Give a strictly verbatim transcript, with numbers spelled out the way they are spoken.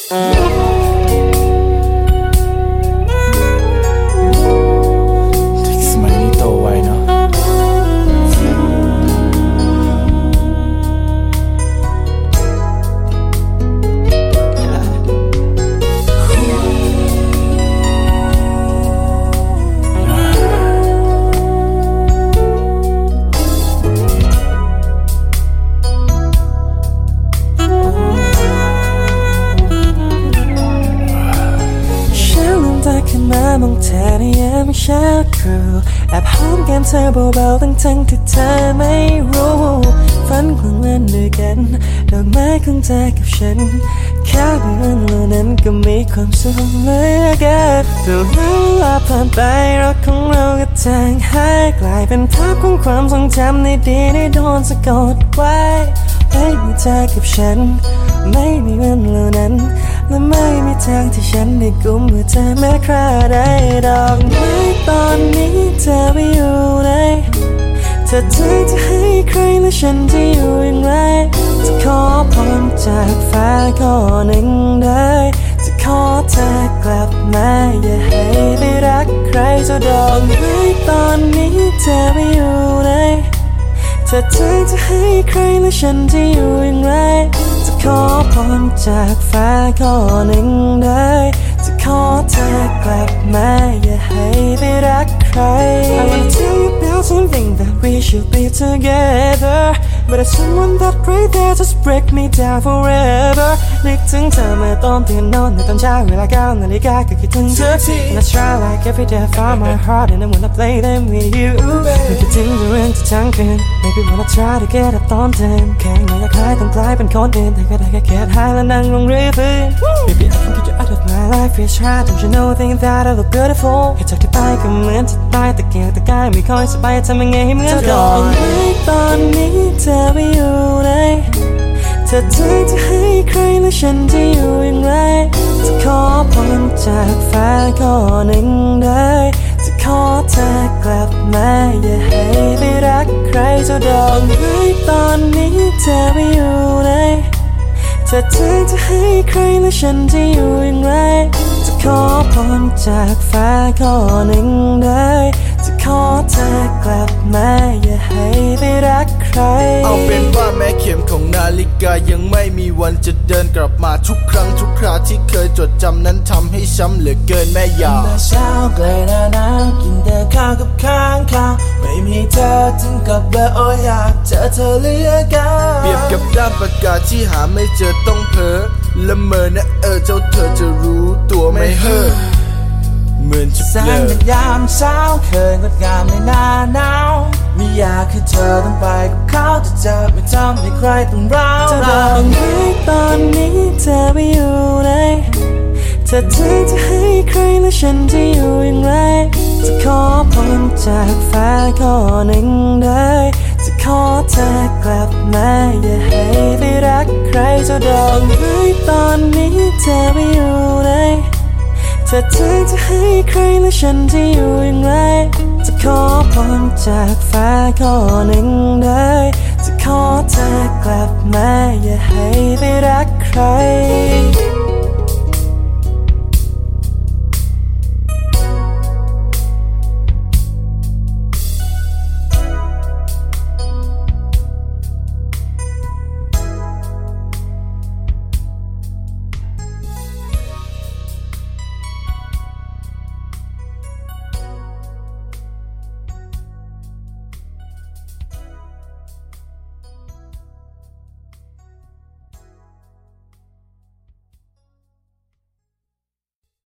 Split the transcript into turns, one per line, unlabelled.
สมัยนี้โตไวเนาะ
ขึ้นมามองเธอในยามเช้าตรู่แอบหอมแก้มเธอเบาๆทั้งทั้งที่เธอไม่รู้ฝันกลางวันด้วยกันดอกไม้ของเธอกับฉันแค่เพื่อนเหล่านั้นก็มีความสุขเหลือเกินแต่เวลาผ่านไปรักของเราก็จางหายกลายเป็นภาพของความทรงจำในดีที่โดนสะกดไว้ไม่มีเธอกับฉันไม่มีวันเหล่านั้นและไม่มีทางที่ฉันได้กุมมือเธอแม้คราใดดอกไม้ตอนนี้เธอไปอยู่ไหนเธอถึงจะให้ใครและฉันจะอยู่อย่างไรจะขอพรจากฟ้าข้อหนึ่งได้จะขอเธอกลับมาอย่าให้ไปรักใครเจ้าดอกไม้ตอนนี้เธอไปอยู่ไหนเธอถึงจะให้ใครและฉันจะอยู่อย่างไรจะขอพรจากฟ้าข้อหนึ่งได้จะขอเธอกลับมาอย่าให้ไปรักใคร I wanna tell you about something that we should be together But there's someone that right there just break me down forever นึกถึงเธอเมื่อตอนตื่นนอนในตอนเช้าเวลาเก้านาฬิกาก็คิดถึงเธอที And I try like every day I find my heart and I wanna play them with you นึกคิดถึงเรื่องที่ทั้งคืน Maybe wanna try to get up ตอนเดินแค่ไหนอยากคล้ายต้องกลายเป็นคนอื่นแต่ก็ได้แค่แค่หายและนั่งลงเรือฟื้น Baby I can get you out of my life yeah try don't you know think that I look beautiful แค่จากที่ไปก็เหมือนจะตายแต่เกี่ยวแต่กายไม่ค่อยสบายทำยังไงให้เหมือนเดิมตอนนี้เธอไปอยู่ไหนเธอถึงจะให้ใครและฉันจะอยู่อย่างไรจะขอพรจากฟ้าข้อหนึ่งได้จะขอเธอกลับมาอย่าให้ไปรักใครเจ้าดอกไม้ตอนนี้เธอไปอยู่ไหนเธอถึงจะให้ใครและฉันจะอยู่อย่างไรจะขอพรจากฟ้าข้อหนึ่งได้จะขอเธอกลับมาอย่าให้ไปรักใคร
เอาเป็นว่าแม้เข็มของนาฬิกายังไม่มีวันจะเดินกลับมาทุกครั้งทุกคราที่เคยจดจำนั้นทำให้ช้ำเหลือเกินแม่ยา
เช้าไกลหน้าหนาวกินแต่ข้าวกับข้างข้าวไม่มีเธอถึงกับเบื่อโอ้ยอยากเจอเธอเหลือเกิน
เปรียบกับด้ามปากกาที่หาไม่เจอต้องเพ้อละเมอนะเออเจ้าเธอจะรู้ตัวไม่เฮ่อเหมือนจะ
แสงในยามเช้าเคยงดงามในหน้าหนาวไม่อยากให้เธอต้องไปกับเขาแต่จะไม่ทำให้ใครต้องร้าวจะบอกไว้ตอนนี้เธอไปอยู่ไหนเธอถึงจะให้ใครและฉันจะอยู่อย่างไรจะขอพรจากฟ้าข้อหนึ่งได้จะขอเธอกลับมาอย่าให้ไปรักใครเจ้าดอกไม้ตอนนี้เธอไปอยู่ไหนเธอถึงจะให้ใครและฉันจะอยู่อย่างไรจะขอพรจากฟ้าข้อหนึ่งได้จะขอเธอกลับมาอย่าให้ไปรักใคร